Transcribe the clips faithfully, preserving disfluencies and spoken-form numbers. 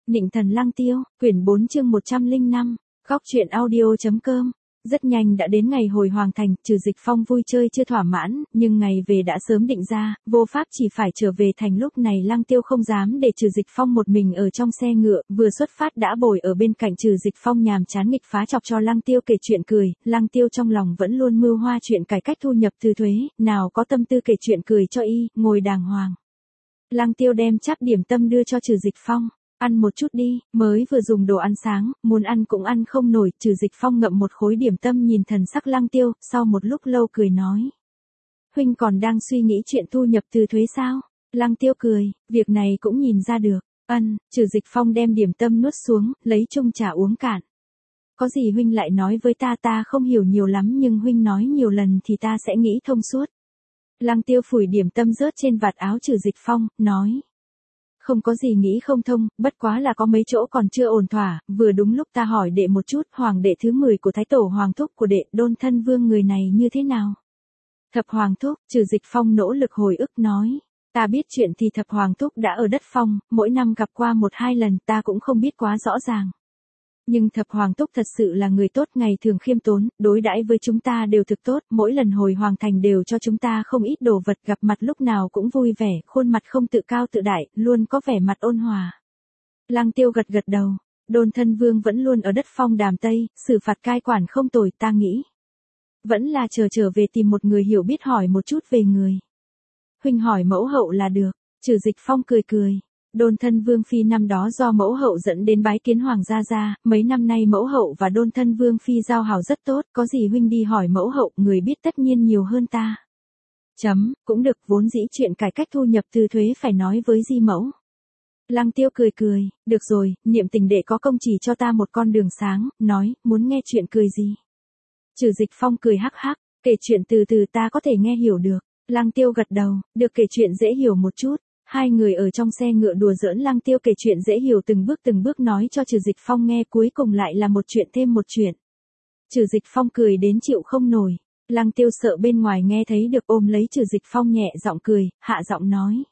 Nịnh thần Lăng Tiêu, quyển bốn chương một trăm lẻ năm, góc truyện audio.com. Rất nhanh đã đến ngày hồi hoàng thành, Trừ Dịch Phong vui chơi chưa thỏa mãn, nhưng ngày về đã sớm định ra, vô pháp chỉ phải trở về thành. Lúc này Lăng Tiêu không dám để Trừ Dịch Phong một mình ở trong xe ngựa, vừa xuất phát đã bồi ở bên cạnh Trừ Dịch Phong nhàm chán nghịch phá chọc cho Lăng Tiêu kể chuyện cười. Lăng Tiêu trong lòng vẫn luôn mưu hoa chuyện cải cách thu nhập từ thuế, nào có tâm tư kể chuyện cười cho y, ngồi đàng hoàng. Lăng Tiêu đem cháp điểm tâm đưa cho Trừ Dịch Phong. Ăn một chút đi, mới vừa dùng đồ ăn sáng, muốn ăn cũng ăn không nổi. Trừ Dịch Phong ngậm một khối điểm tâm nhìn thần sắc Lăng Tiêu, sau một lúc lâu cười nói. Huynh còn đang suy nghĩ chuyện thu nhập từ thuế sao? Lăng Tiêu cười, việc này cũng nhìn ra được. Ân, Trừ Dịch Phong đem điểm tâm nuốt xuống, lấy chung trà uống cạn. Có gì huynh lại nói với ta, ta không hiểu nhiều lắm nhưng huynh nói nhiều lần thì ta sẽ nghĩ thông suốt. Lăng Tiêu phủi điểm tâm rớt trên vạt áo Trừ Dịch Phong, nói. Không có gì nghĩ không thông, bất quá là có mấy chỗ còn chưa ổn thỏa, vừa đúng lúc ta hỏi đệ một chút, hoàng đệ thứ mười của thái tổ hoàng thúc của đệ, Đôn Thân Vương người này như thế nào? Thập hoàng thúc, Trừ Dịch Phong nỗ lực hồi ức nói. Ta biết chuyện thì thập hoàng thúc đã ở đất phong, mỗi năm gặp qua một hai lần, ta cũng không biết quá rõ ràng. Nhưng thập hoàng thúc thật sự là người tốt, ngày thường khiêm tốn, đối đãi với chúng ta đều thực tốt, mỗi lần hồi hoàng thành đều cho chúng ta không ít đồ vật, gặp mặt lúc nào cũng vui vẻ, khuôn mặt không tự cao tự đại, luôn có vẻ mặt ôn hòa. Lăng Tiêu gật gật đầu, Đôn Thân Vương vẫn luôn ở đất phong Đàm Tây, xử phạt cai quản không tồi, ta nghĩ. Vẫn là chờ trở về tìm một người hiểu biết hỏi một chút về người. Huynh hỏi mẫu hậu là được, Trừ Dịch Phong cười cười. Đôn Thân Vương Phi năm đó do mẫu hậu dẫn đến bái kiến hoàng gia gia, mấy năm nay mẫu hậu và Đôn Thân Vương Phi giao hảo rất tốt, có gì huynh đi hỏi mẫu hậu, người biết tất nhiên nhiều hơn ta. Chấm, cũng được, vốn dĩ chuyện cải cách thu nhập từ thuế phải nói với di mẫu. Lăng Tiêu cười cười, được rồi, Niệm Tình đệ có công chỉ cho ta một con đường sáng, nói, muốn nghe chuyện cười gì. Trừ Dịch Phong cười hắc hắc, kể chuyện từ từ ta có thể nghe hiểu được. Lăng Tiêu gật đầu, được, kể chuyện dễ hiểu một chút. Hai người ở trong xe ngựa đùa giỡn, Lăng Tiêu kể chuyện dễ hiểu từng bước từng bước nói cho Trừ Dịch Phong nghe, cuối cùng lại là một chuyện thêm một chuyện. Trừ Dịch Phong cười đến chịu không nổi. Lăng Tiêu sợ bên ngoài nghe thấy được, ôm lấy Trừ Dịch Phong nhẹ giọng cười, hạ giọng nói.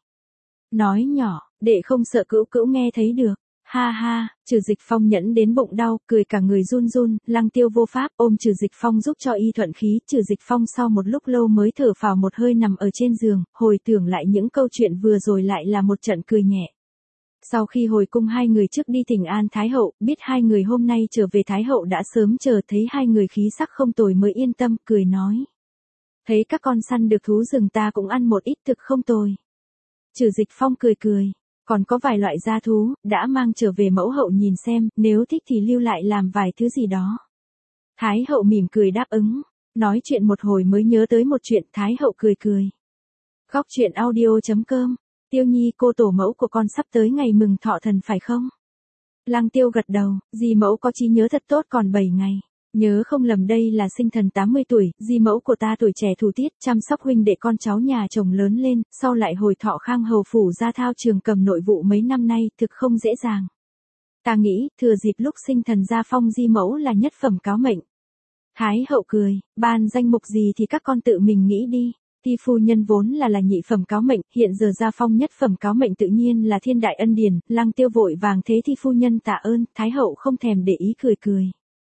Nói nhỏ, đệ không sợ cữu cữu nghe thấy được. Ha ha, Trừ Dịch Phong nhẫn đến bụng đau, cười cả người run run. Lăng Tiêu vô pháp ôm Trừ Dịch Phong giúp cho y thuận khí. Trừ Dịch Phong sau một lúc lâu mới thở phào một hơi, nằm ở trên giường, hồi tưởng lại những câu chuyện vừa rồi lại là một trận cười nhẹ. Sau khi hồi cung hai người trước đi thỉnh an Thái Hậu, biết hai người hôm nay trở về, Thái Hậu đã sớm chờ, thấy hai người khí sắc không tồi mới yên tâm, cười nói. Thấy các con săn được thú rừng, ta cũng ăn một ít thực không tồi. Trừ Dịch Phong cười cười. Còn có vài loại gia thú, đã mang trở về mẫu hậu nhìn xem, nếu thích thì lưu lại làm vài thứ gì đó. Thái Hậu mỉm cười đáp ứng, nói chuyện một hồi mới nhớ tới một chuyện, Thái Hậu cười cười. Góc truyện audio.com, Tiêu Nhi cô tổ mẫu của con sắp tới ngày mừng thọ thần phải không? Lăng Tiêu gật đầu, di mẫu có trí nhớ thật tốt, còn bảy ngày. Nhớ không lầm đây là sinh thần tám mươi tuổi, di mẫu của ta tuổi trẻ thủ tiết, chăm sóc huynh đệ con cháu nhà chồng lớn lên, sau lại hồi thọ Khang hầu phủ ra thao trường cầm nội vụ mấy năm nay, thực không dễ dàng. Ta nghĩ, thừa dịp lúc sinh thần gia phong di mẫu là nhất phẩm cáo mệnh. Thái Hậu cười, ban danh mục gì thì các con tự mình nghĩ đi. Thi phu nhân vốn là là nhị phẩm cáo mệnh, hiện giờ gia phong nhất phẩm cáo mệnh tự nhiên là thiên đại ân điển. Lăng Tiêu vội vàng thế thi phu nhân tạ ơn, Thái Hậu không thèm để ý cười cười.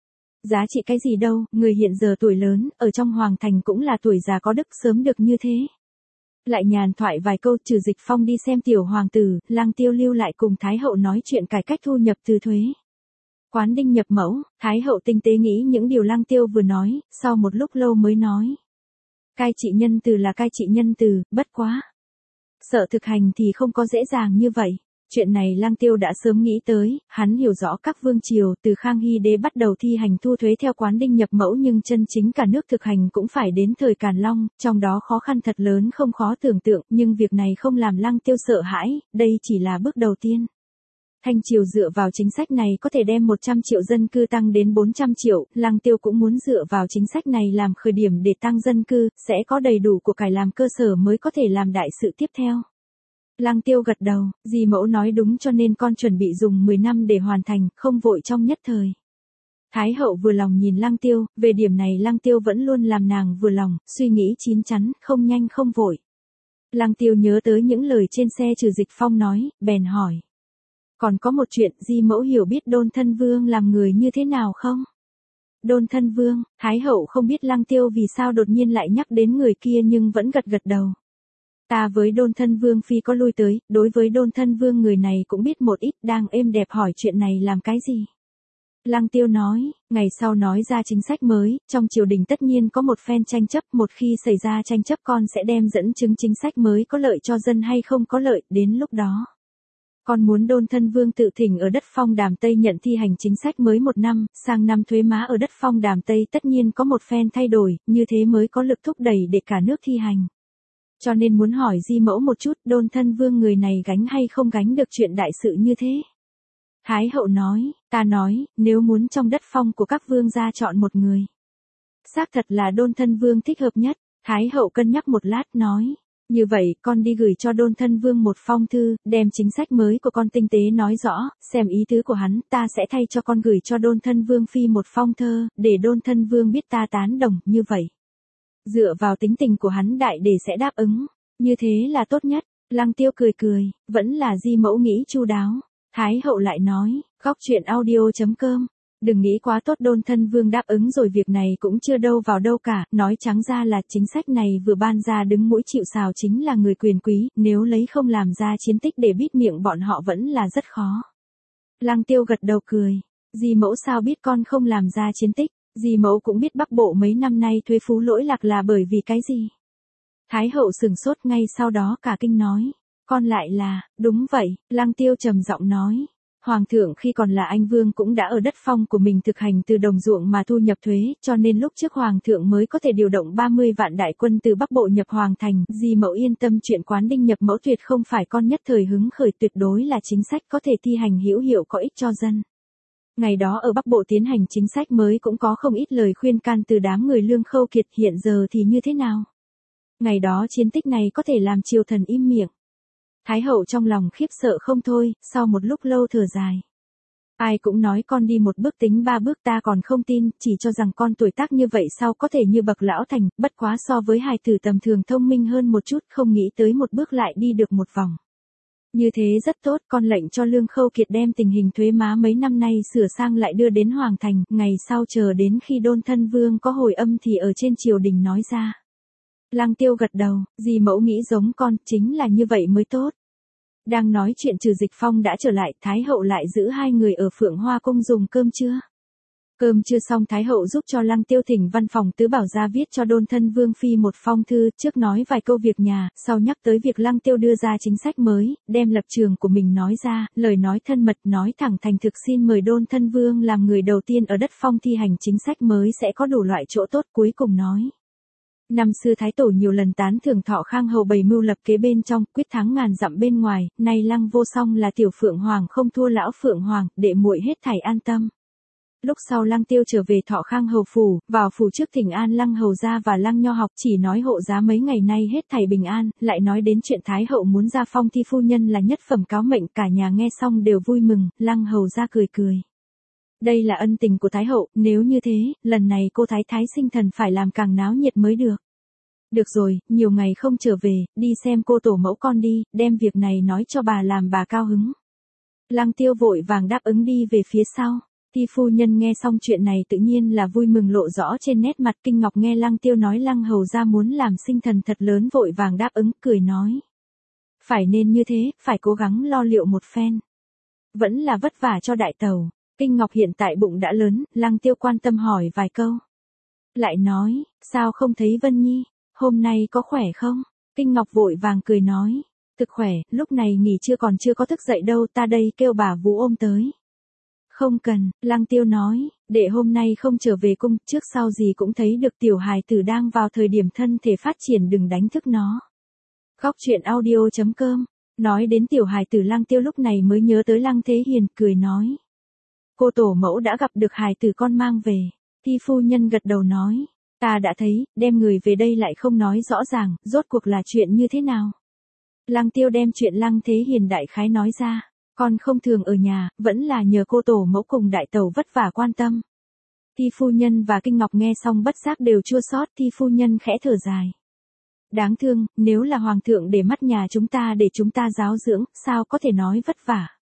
Giá trị cái gì đâu, người hiện giờ tuổi lớn, ở trong hoàng thành cũng là tuổi già có đức, sớm được như thế. Lại nhàn thoại vài câu, Trừ Dịch Phong đi xem tiểu hoàng tử, Lăng Tiêu lưu lại cùng Thái Hậu nói chuyện cải cách thu nhập từ thuế. Quán đinh nhập mẫu, Thái Hậu tinh tế nghĩ những điều Lăng Tiêu vừa nói, sau một lúc lâu mới nói. Cai trị nhân từ là cai trị nhân từ, bất quá. Sợ thực hành thì không có dễ dàng như vậy. Chuyện này Lăng Tiêu đã sớm nghĩ tới, hắn hiểu rõ các vương triều, từ Khang Hy Đế bắt đầu thi hành thu thuế theo quán đinh nhập mẫu, nhưng chân chính cả nước thực hành cũng phải đến thời Càn Long, trong đó khó khăn thật lớn không khó tưởng tượng, nhưng việc này không làm Lăng Tiêu sợ hãi, đây chỉ là bước đầu tiên. Thanh triều dựa vào chính sách này có thể đem một trăm triệu dân cư tăng đến bốn trăm triệu, Lăng Tiêu cũng muốn dựa vào chính sách này làm khởi điểm để tăng dân cư, sẽ có đầy đủ của cải làm cơ sở mới có thể làm đại sự tiếp theo. Lăng Tiêu gật đầu, dì mẫu nói đúng, cho nên con chuẩn bị dùng mười năm để hoàn thành, không vội trong nhất thời. Thái Hậu vừa lòng nhìn Lăng Tiêu, về điểm này Lăng Tiêu vẫn luôn làm nàng vừa lòng, suy nghĩ chín chắn, không nhanh không vội. Lăng Tiêu nhớ tới những lời trên xe Trừ Dịch Phong nói, bèn hỏi. Còn có một chuyện, Di mẫu hiểu biết Đôn Thân Vương làm người như thế nào không? Đôn Thân Vương, Thái hậu không biết Lăng Tiêu vì sao đột nhiên lại nhắc đến người kia nhưng vẫn gật gật đầu. Ta với Đôn Thân Vương phi có lui tới, đối với Đôn Thân Vương người này cũng biết một ít, đang êm đẹp hỏi chuyện này làm cái gì. Lăng Tiêu nói, ngày sau nói ra chính sách mới, trong triều đình tất nhiên có một phen tranh chấp, một khi xảy ra tranh chấp con sẽ đem dẫn chứng chính sách mới có lợi cho dân hay không có lợi, đến lúc đó. Con muốn Đôn Thân Vương tự thỉnh ở đất Phong Đàm Tây nhận thi hành chính sách mới một năm, sang năm thuế má ở đất Phong Đàm Tây tất nhiên có một phen thay đổi, như thế mới có lực thúc đẩy để cả nước thi hành. Cho nên muốn hỏi Di mẫu một chút, Đôn Thân Vương người này gánh hay không gánh được chuyện đại sự như thế? Thái hậu nói, ta nói, nếu muốn trong đất phong của các vương gia chọn một người. Xác thật là Đôn Thân Vương thích hợp nhất, Thái hậu cân nhắc một lát nói. Như vậy, con đi gửi cho Đôn Thân Vương một phong thư, đem chính sách mới của con tinh tế nói rõ, xem ý tứ của hắn, ta sẽ thay cho con gửi cho Đôn Thân Vương phi một phong thơ, để Đôn Thân Vương biết ta tán đồng, như vậy. Dựa vào tính tình của hắn đại để sẽ đáp ứng, như thế là tốt nhất. Lăng Tiêu cười cười, vẫn là Di mẫu nghĩ chu đáo. Thái hậu lại nói, góc chuyện audio.com, đừng nghĩ quá tốt, Đôn Thân Vương đáp ứng rồi, việc này cũng chưa đâu vào đâu cả, nói trắng ra là chính sách này vừa ban ra đứng mũi chịu sào chính là người quyền quý, nếu lấy không làm ra chiến tích để bít miệng bọn họ vẫn là rất khó. Lăng Tiêu gật đầu cười, Di mẫu sao biết con không làm ra chiến tích, Di mẫu cũng biết Bắc Bộ mấy năm nay thuế phú lỗi lạc là bởi vì cái gì. Thái hậu sừng sốt, ngay sau đó cả kinh nói. Con lại là, đúng vậy, Lăng Tiêu trầm giọng nói. Hoàng thượng khi còn là anh vương cũng đã ở đất phong của mình thực hành từ đồng ruộng mà thu nhập thuế, cho nên lúc trước Hoàng thượng mới có thể điều động ba mươi vạn đại quân từ Bắc Bộ nhập Hoàng thành. Di mẫu yên tâm, chuyện quán đinh nhập mẫu tuyệt không phải con nhất thời hứng khởi, tuyệt đối là chính sách có thể thi hành hữu hiệu có ích cho dân. Ngày đó ở Bắc Bộ tiến hành chính sách mới cũng có không ít lời khuyên can từ đám người Lương Khâu Kiệt, hiện giờ thì như thế nào? Ngày đó chiến tích này có thể làm triều thần im miệng. Thái hậu trong lòng khiếp sợ không thôi, sau một lúc lâu thở dài. Ai cũng nói con đi một bước tính ba bước, ta còn không tin, chỉ cho rằng con tuổi tác như vậy sao có thể như bậc lão thành, bất quá so với hài tử tầm thường thông minh hơn một chút, không nghĩ tới một bước lại đi được một vòng. Như thế rất tốt, con lệnh cho Lương Khâu Kiệt đem tình hình thuế má mấy năm nay sửa sang lại đưa đến Hoàng thành, ngày sau chờ đến khi Đôn Thân Vương có hồi âm thì ở trên triều đình nói ra. Lăng Tiêu gật đầu, Di mẫu nghĩ giống con, chính là như vậy mới tốt. Đang nói chuyện Trừ Dịch Phong đã trở lại, Thái hậu lại giữ hai người ở Phượng Hoa Cung dùng cơm trưa. Cơm trưa xong, Thái hậu giúp cho Lăng Tiêu thỉnh văn phòng tứ bảo ra viết cho Đôn Thân Vương phi một phong thư, trước nói vài câu việc nhà, sau nhắc tới việc Lăng Tiêu đưa ra chính sách mới, đem lập trường của mình nói ra, lời nói thân mật, nói thẳng thành thực xin mời Đôn Thân Vương làm người đầu tiên ở đất phong thi hành chính sách mới sẽ có đủ loại chỗ tốt, cuối cùng nói. Năm xưa Thái tổ nhiều lần tán thưởng Thọ Khang hầu bày mưu lập kế bên trong, quyết thắng ngàn dặm bên ngoài, nay Lăng Vô Song là tiểu Phượng Hoàng không thua lão Phượng Hoàng, đệ muội hết thảy an tâm. Lúc sau Lăng Tiêu trở về Thọ Khang hầu phủ, vào phủ trước thỉnh an Lăng hầu gia và Lăng Nho học, chỉ nói hộ giá mấy ngày nay hết thảy bình an, lại nói đến chuyện Thái hậu muốn ra phong thi phu nhân là nhất phẩm cáo mệnh, cả nhà nghe xong đều vui mừng. Lăng hầu gia cười cười. Đây là ân tình của Thái hậu, nếu như thế, lần này cô Thái Thái sinh thần phải làm càng náo nhiệt mới được. Được rồi, nhiều ngày không trở về, đi xem cô tổ mẫu con đi, đem việc này nói cho bà làm bà cao hứng. Lăng Tiêu vội vàng đáp ứng đi về phía sau. Thi phu nhân nghe xong chuyện này tự nhiên là vui mừng lộ rõ trên nét mặt. Kinh Ngọc nghe Lăng Tiêu nói Lăng hầu gia muốn làm sinh thần thật lớn, vội vàng đáp ứng, cười nói. Phải nên như thế, phải cố gắng lo liệu một phen. Vẫn là vất vả cho đại tẩu. Kinh Ngọc hiện tại bụng đã lớn, Lăng Tiêu quan tâm hỏi vài câu. Lại nói, sao không thấy Vân Nhi, hôm nay có khỏe không? Kinh Ngọc vội vàng cười nói, thực khỏe, lúc này nghỉ trưa còn chưa có thức dậy đâu, ta đây kêu bà Vũ ôm tới. Không cần, Lăng Tiêu nói, để hôm nay không trở về cung, trước sau gì cũng thấy được tiểu hài tử đang vào thời điểm thân thể phát triển, đừng đánh thức nó. Góc chuyện audio.com, nói đến tiểu hài tử Lăng Tiêu lúc này mới nhớ tới Lăng Thế Hiền, cười nói. Cô tổ mẫu đã gặp được hài tử con mang về. Thi phu nhân gật đầu nói, ta đã thấy, đem người về đây lại không nói rõ ràng, rốt cuộc là chuyện như thế nào. Lăng Tiêu đem chuyện Lăng Thế Hiền đại khái nói ra, con không thường ở nhà, vẫn là nhờ cô tổ mẫu cùng đại tẩu vất vả quan tâm. Thi phu nhân và Kinh Ngọc nghe xong bất giác đều chua xót, Thi phu nhân khẽ thở dài. Đáng thương, nếu là hoàng thượng để mắt nhà chúng ta để chúng ta giáo dưỡng, sao có thể nói vất vả.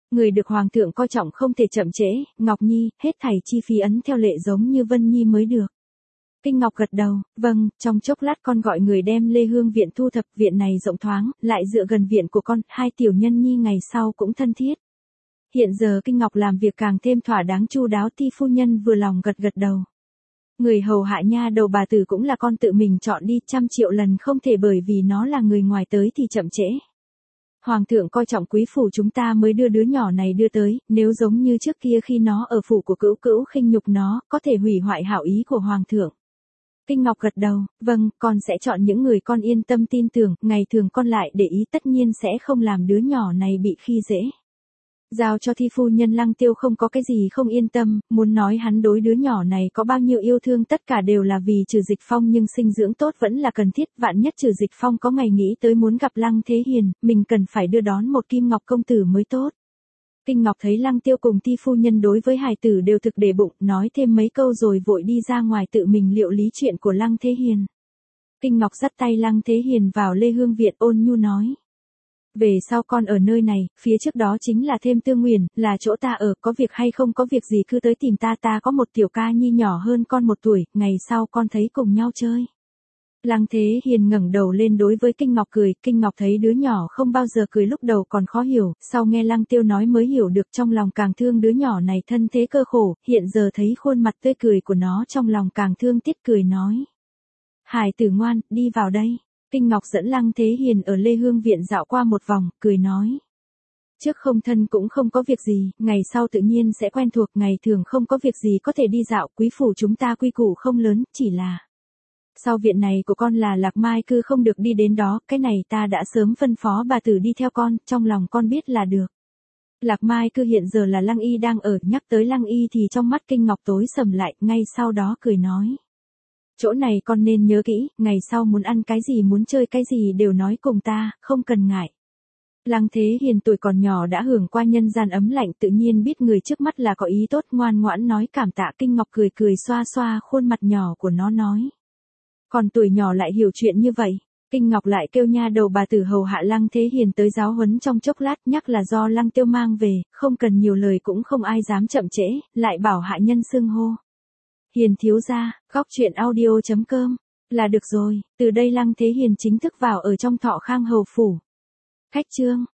Người được hoàng thượng coi trọng không thể chậm trễ, Ngọc Nhi, hết thảy chi phí ấn theo lệ giống như Vân Nhi mới được. Kinh Ngọc gật đầu, vâng, trong chốc lát con gọi người đem Lê Hương viện thu thập, viện này rộng thoáng, lại dựa gần viện của con, hai tiểu nhân nhi ngày sau cũng thân thiết. Hiện giờ Kinh Ngọc làm việc càng thêm thỏa đáng chu đáo, Ti phu nhân vừa lòng gật gật đầu. Người hầu hạ nha đầu bà tử cũng là con tự mình chọn đi, trăm triệu lần không thể bởi vì nó là người ngoài tới thì chậm trễ. Hoàng thượng coi trọng quý phủ chúng ta mới đưa đứa nhỏ này đưa tới, nếu giống như trước kia khi nó ở phủ của cữu cữu khinh nhục nó, có thể hủy hoại hảo ý của hoàng thượng. Kinh Ngọc gật đầu, vâng, con sẽ chọn những người con yên tâm tin tưởng, ngày thường con lại để ý tất nhiên sẽ không làm đứa nhỏ này bị khi dễ. Giao cho Thi phu nhân Lăng Tiêu không có cái gì không yên tâm, muốn nói hắn đối đứa nhỏ này có bao nhiêu yêu thương tất cả đều là vì Trừ Dịch Phong, nhưng sinh dưỡng tốt vẫn là cần thiết, vạn nhất Trừ Dịch Phong có ngày nghĩ tới muốn gặp Lăng Thế Hiền, mình cần phải đưa đón một Kim Ngọc công tử mới tốt. Kinh Ngọc thấy Lăng Tiêu cùng Ti phu nhân đối với hài tử đều thực để bụng, nói thêm mấy câu rồi vội đi ra ngoài tự mình liệu lý chuyện của Lăng Thế Hiền. Kinh Ngọc dắt tay Lăng Thế Hiền vào Lê Hương viện, ôn nhu nói. Về sau con ở nơi này, phía trước đó chính là thêm Tư Nguyền, là chỗ ta ở, có việc hay không có việc gì cứ tới tìm ta, ta có một tiểu ca nhi nhỏ hơn con một tuổi, ngày sau con thấy cùng nhau chơi. Lăng Thế Hiền ngẩng đầu lên đối với Kinh Ngọc cười, Kinh Ngọc thấy đứa nhỏ không bao giờ cười, lúc đầu còn khó hiểu, sau nghe Lăng Tiêu nói mới hiểu được, trong lòng càng thương đứa nhỏ này thân thế cơ khổ, hiện giờ thấy khuôn mặt tươi cười của nó trong lòng càng thương tiếc, cười nói. Hải tử ngoan, đi vào đây. Kinh Ngọc dẫn Lăng Thế Hiền ở Lê Hương viện dạo qua một vòng, cười nói. Trước không thân cũng không có việc gì, ngày sau tự nhiên sẽ quen thuộc, ngày thường không có việc gì có thể đi dạo, quý phủ chúng ta quy củ không lớn, chỉ là. Sau viện này của con là Lạc Mai cư không được đi đến đó, cái này ta đã sớm phân phó bà tử đi theo con, trong lòng con biết là được. Lạc Mai cư hiện giờ là Lăng Y đang ở, nhắc tới Lăng Y thì trong mắt Kinh Ngọc tối sầm lại, ngay sau đó cười nói. Chỗ này con nên nhớ kỹ, ngày sau muốn ăn cái gì muốn chơi cái gì đều nói cùng ta, không cần ngại. Lăng Thế Hiền tuổi còn nhỏ đã hưởng qua nhân gian ấm lạnh, tự nhiên biết người trước mắt là có ý tốt, ngoan ngoãn nói cảm tạ. Kinh Ngọc cười cười xoa xoa khuôn mặt nhỏ của nó nói. Còn tuổi nhỏ lại hiểu chuyện như vậy. Kinh Ngọc lại kêu nha đầu bà tử hầu hạ Lăng Thế Hiền tới giáo huấn trong chốc lát, nhắc là do Lăng Tiêu mang về, không cần nhiều lời cũng không ai dám chậm trễ, lại bảo hạ nhân xưng hô. Hiền thiếu gia, góc truyện audio chấm com, là được rồi, từ đây Lăng Thế Hiền chính thức vào ở trong Thọ Khang hầu phủ. Khách chương.